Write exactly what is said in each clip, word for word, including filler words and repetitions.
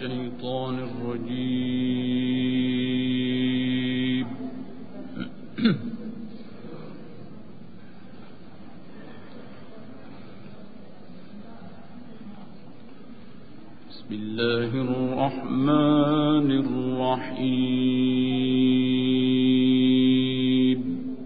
الشيطان الرجيم. بسم الله الرحمن الرحيم.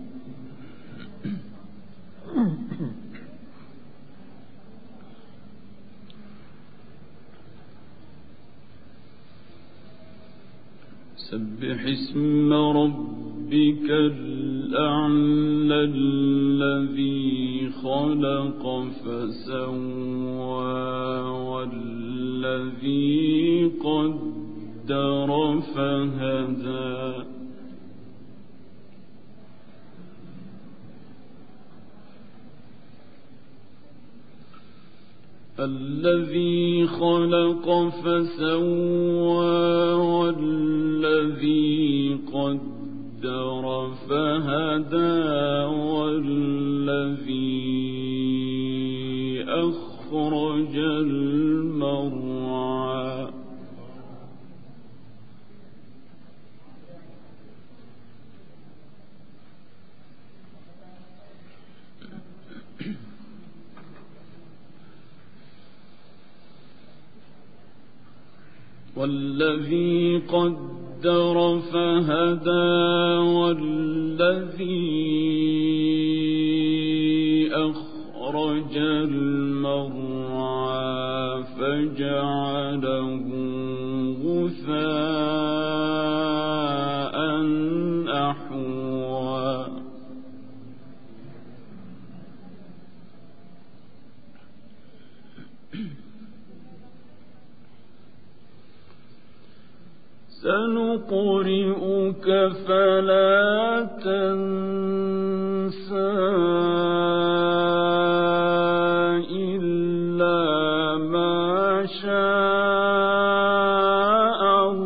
سبح اسم ربك الأعلى الذي خلق فسوى والذي قدر فهدى الذي خلق فسوى والذي قدر فهدى والذي أخرج المرعى والذي قدر فهدى والذي أخرج المرعى فجعله غثاء أحوى سنقرئك فلا تنسى إلا ما شاء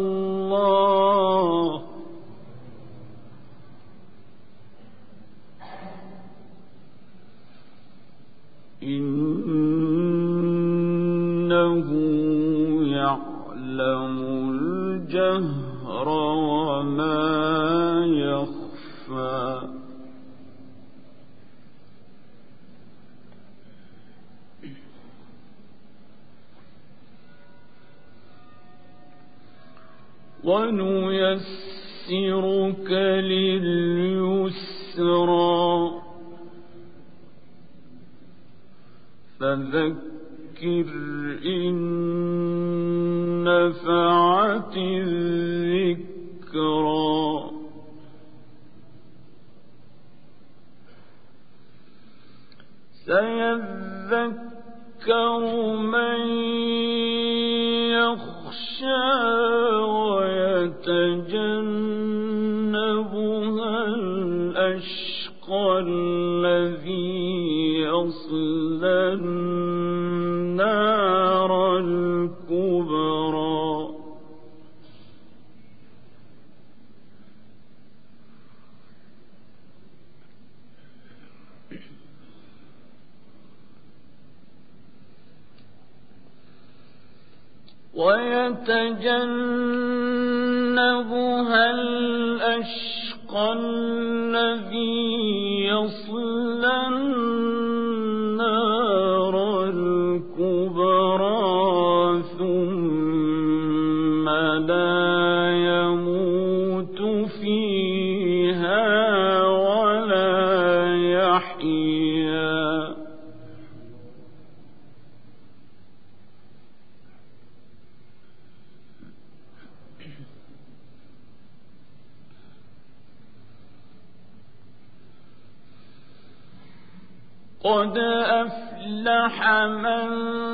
الله إنه يعلم الجهر وما يخفى ونيسرك لليسرى فذكر إن نفعت الذكرى سيذكر من يخشى ويتجنبها الأشقى الذي يصلى النار الكبرى ويتجنبها الأشقى الذي يصلى النار الكبرى ثم لا يموت فيها ولا يحيا قد أفلح من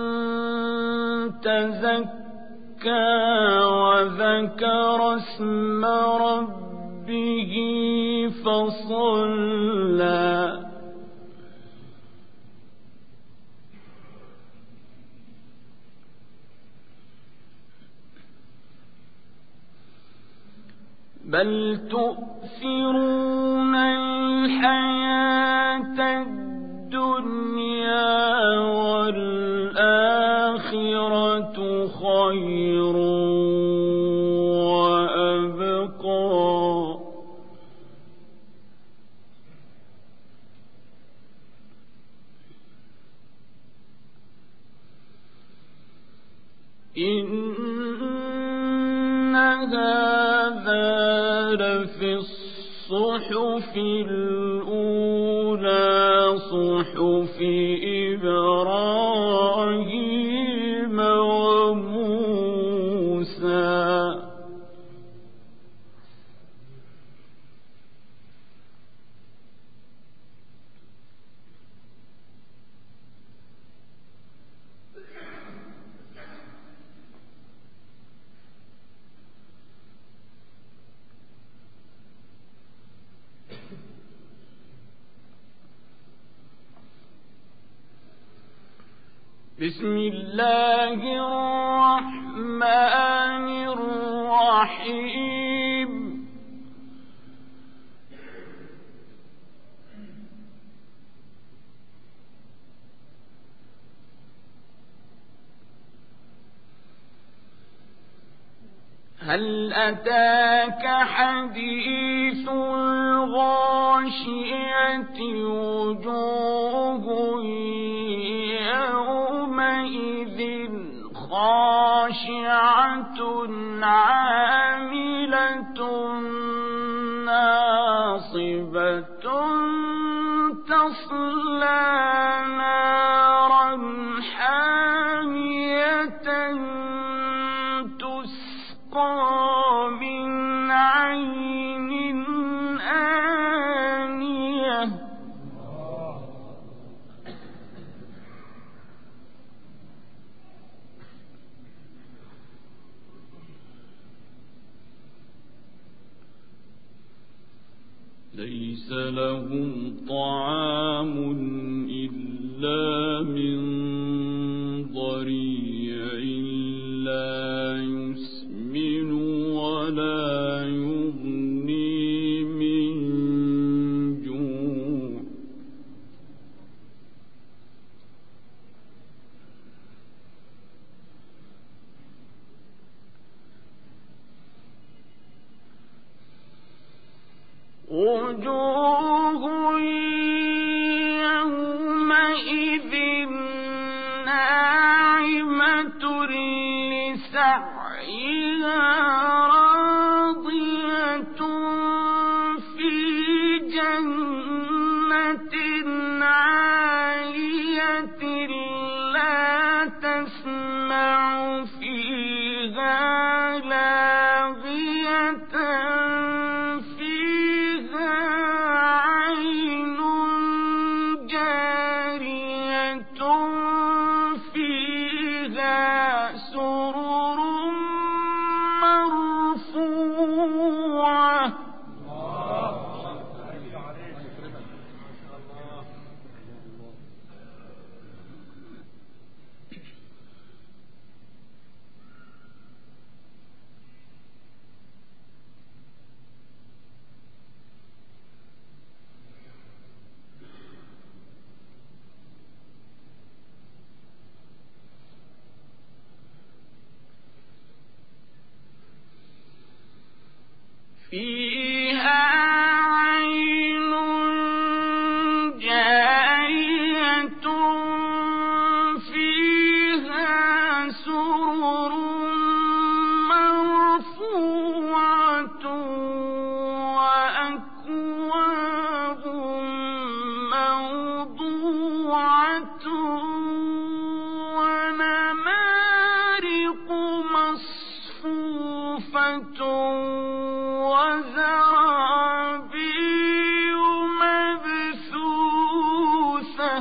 تزكى وذكر اسم ربه فصلى بل تؤثرون الحياة الدنيا والآخرة خير وأبقى إن هذا لفي الصحف الأولى صحف إبراهيم وموسى بسم الله الرحمن الرحيم هل أتاك حديث الغاشية وجوه يومئذ خاشعة عاملة ناصبة تصلى نارا حامية تسقى من عين آنية ليس لهم طعام إلا من ضريع لا يسمن ولا يغني من جوع وجوه يومئذ ناعمة لسعيها راضية في جنة عالية لا تسمع فيها لاغية فيها عين جارية فيها سرر مرفوعة وأكواب موضوعة ونمارق مصفوفة وزرابي مبثوثة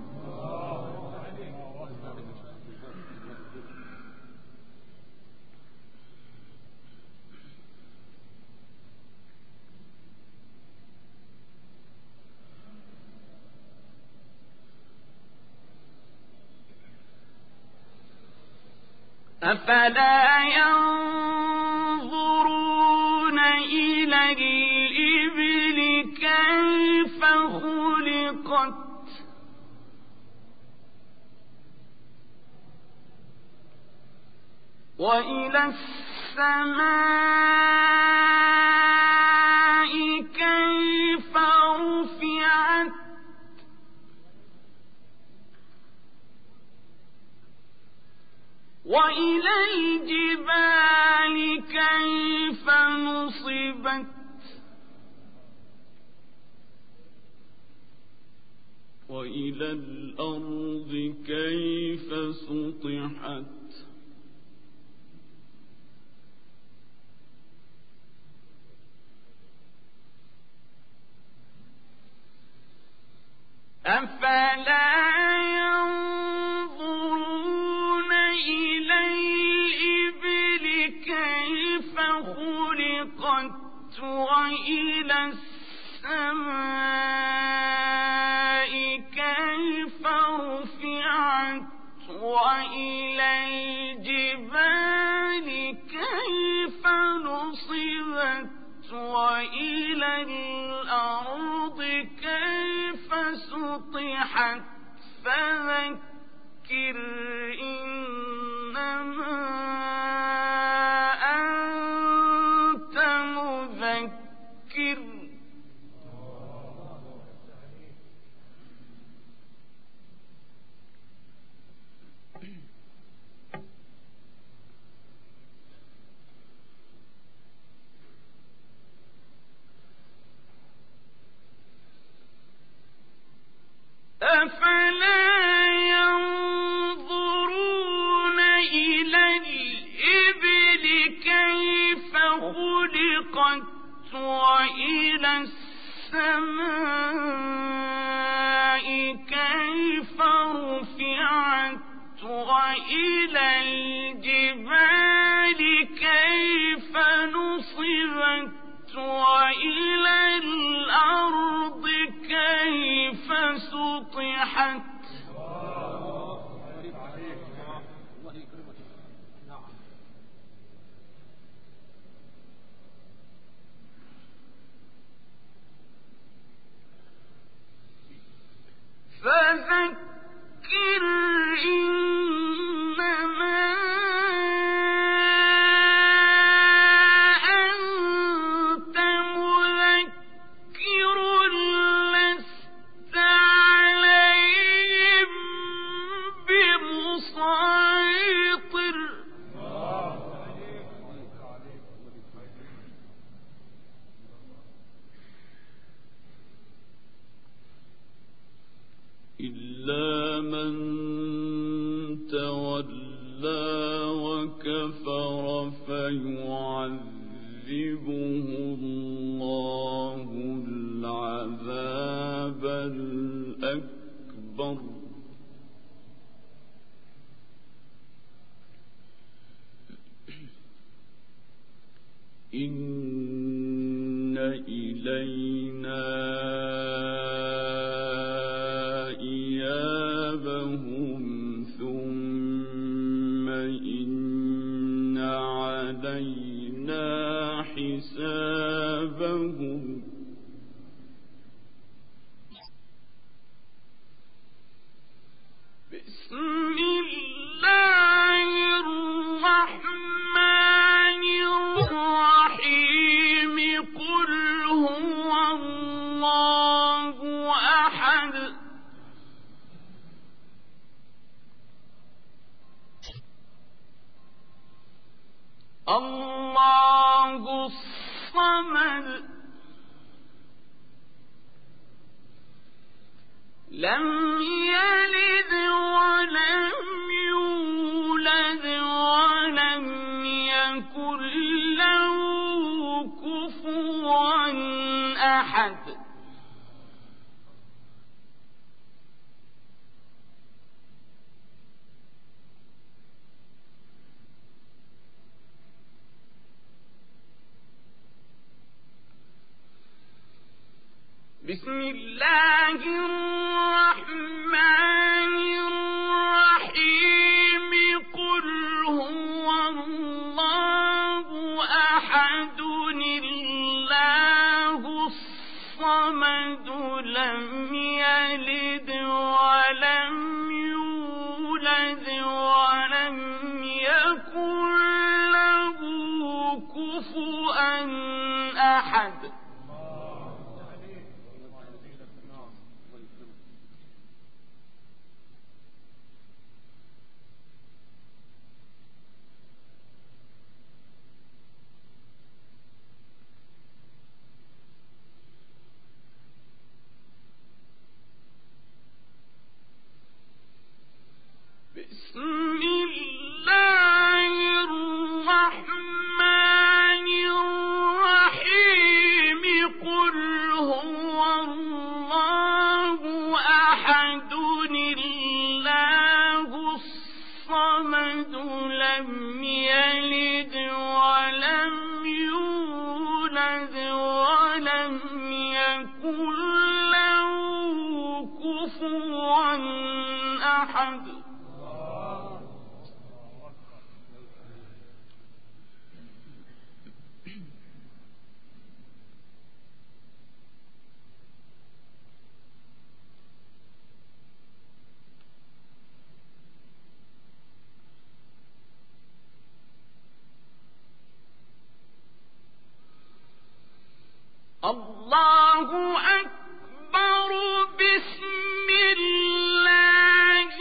أفلا ينظرون إلى الإبل كيف خلقت وإلى السماء كيف رفعت وإلى الجبال كيف نصبت وإلى الأرض كيف سطحت أفلا ينظرون إلى الإبل كيف خلقت وإلى السماء كيف رفعت وإلى الجبال كيف نصبت وإلى الأرض كيف سطحت فذكر إنما أنت مذكر أفلا ينظرون إلى الإبل كيف خلقت وإلى السماء كيف رفعت وإلى الجبال كيف نصبت وإلى الأرض كيف سطحت فذكر إنما أنت مذكر لست عليهم بمسيطر إلا من تولى وكفر فيعذبه الله العذاب الأكبر إن إلينا إيابهم ثم إن علينا حسابهم بسم الله الرحمن الرحيم قل هو الله أحد الله الصمد لم يلد ولم يولد ولم يكن له كفوا أحد بسم الله الرحمن الرحيم قل هو الله أحد الله الصمد لم يلد ولم يولد ولم يكن الله أكبر. بسم الله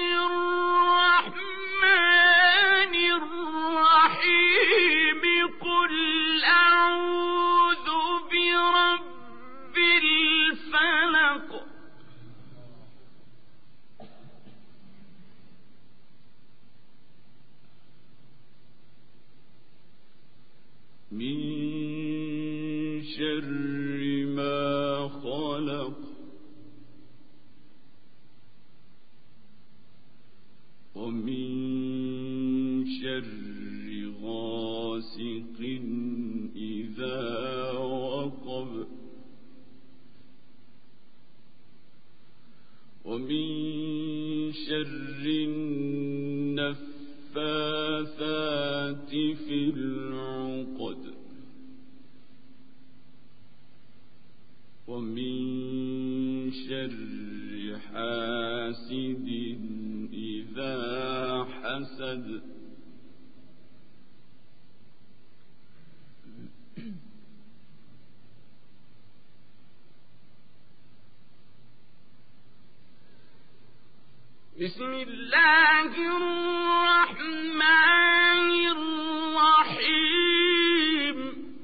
الرحمن الرحيم. قل أعوذ برب الفلق. من شر ما خلق. ومن شر غاسق إذا وقب. ومن شر النفاثات في العقد. ومن شر حاسد إذا حسد. بسم الله الرحمن الرحيم.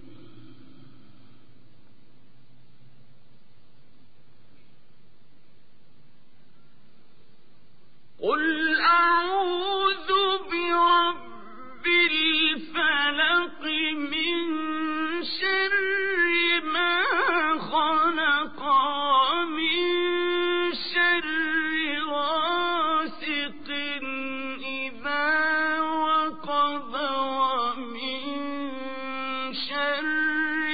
قل أعوذ برب الفلق. من شر ما خلق. ومن شر غاسق إذا وقب. ومن شر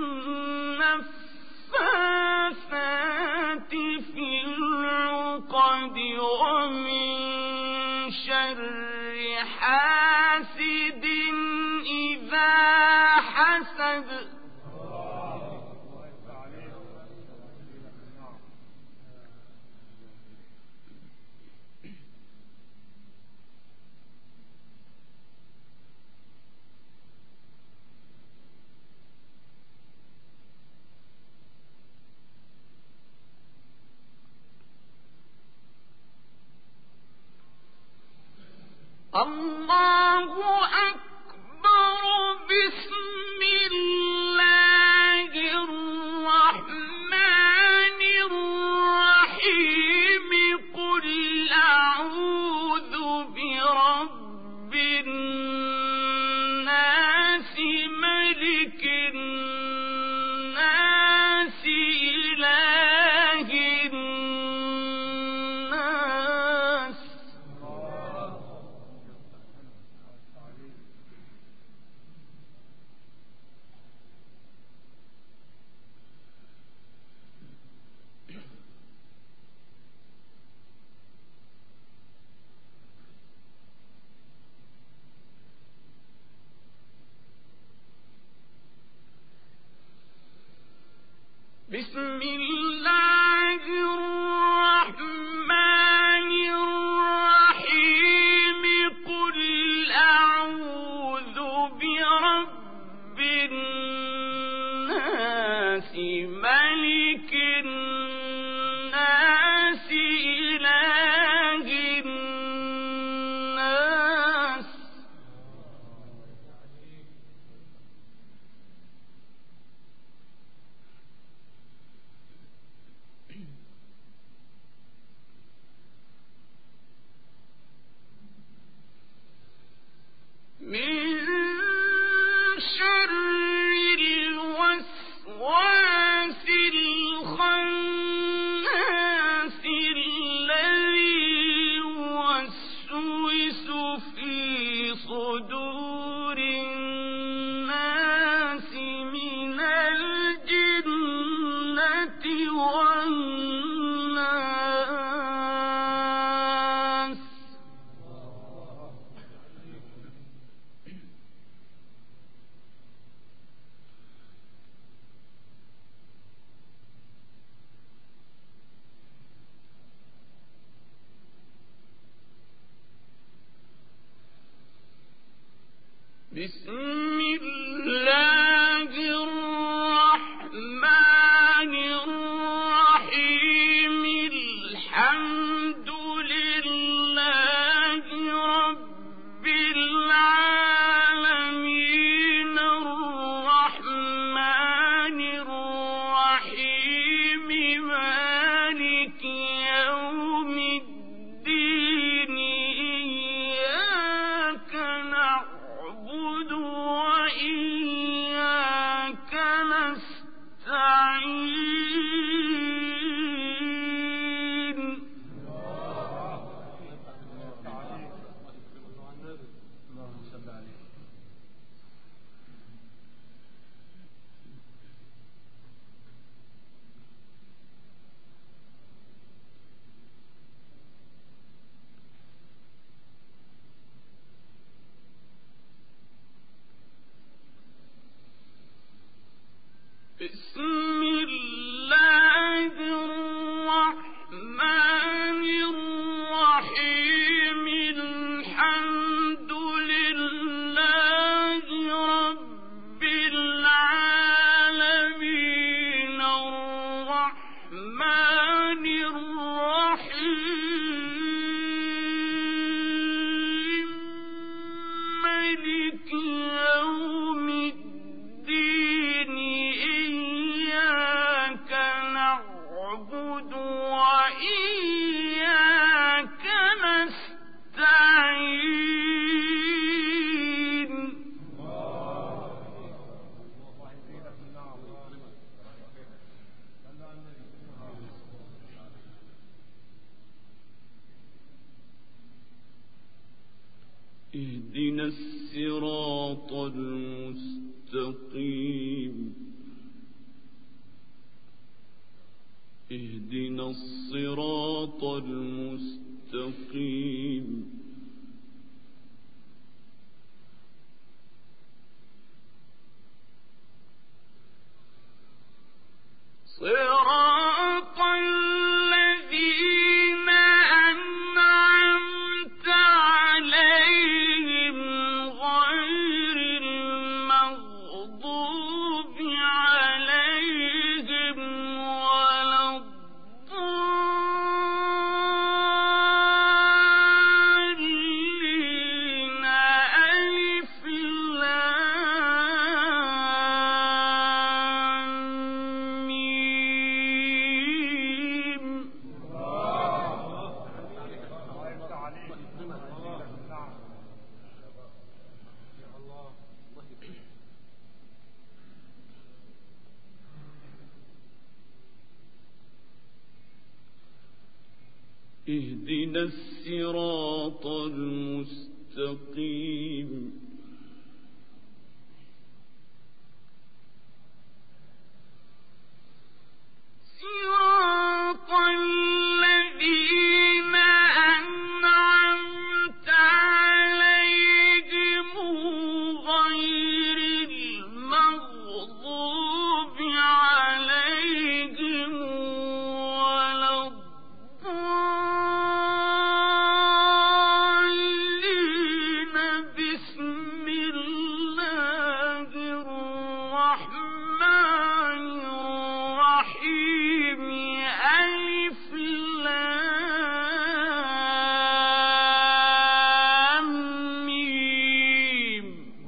النفاثات في العقد. ومن شر حاسد إذا حسد. الله أكبر. بسم الله الرحمن الرحيم. قل أعوذ برب الناس. ملك الناس. إله الناس. بسم الله الرحمن الرحيم. قل أعوذ برب الناس. ملك الناس. إله الناس. من شر الوسواس الخناس. الذي يوسوس في صدور الناس من الجنة والناس. بسم الله الرحمن يوم الدين إياك نعبد وإياك نستعين اهدنا الصراط المستقيم اهدنا الصراط المستقيم صراط الذين أنعمت عليهم غير المغضوب عليهم ولا الضالين ألف لام ميم اهدنا الصراط المستقيم صراط الذين أنعمت عليهم غير المغضوب عليهم ولا الضالين بسم الله الرحمن الرحيم ألف لام ميم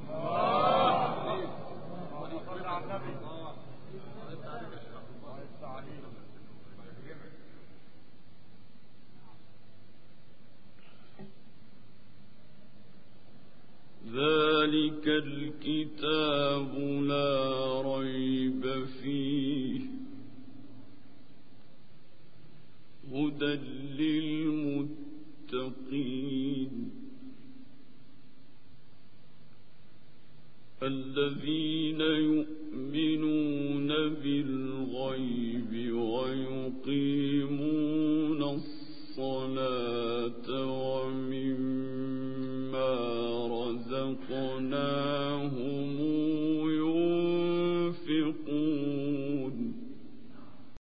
ذلك الكتاب لا ريب فيه هدى للمتقين الذين يؤمنون بالغيب ويقيمون الصلاة ومما رزقناهم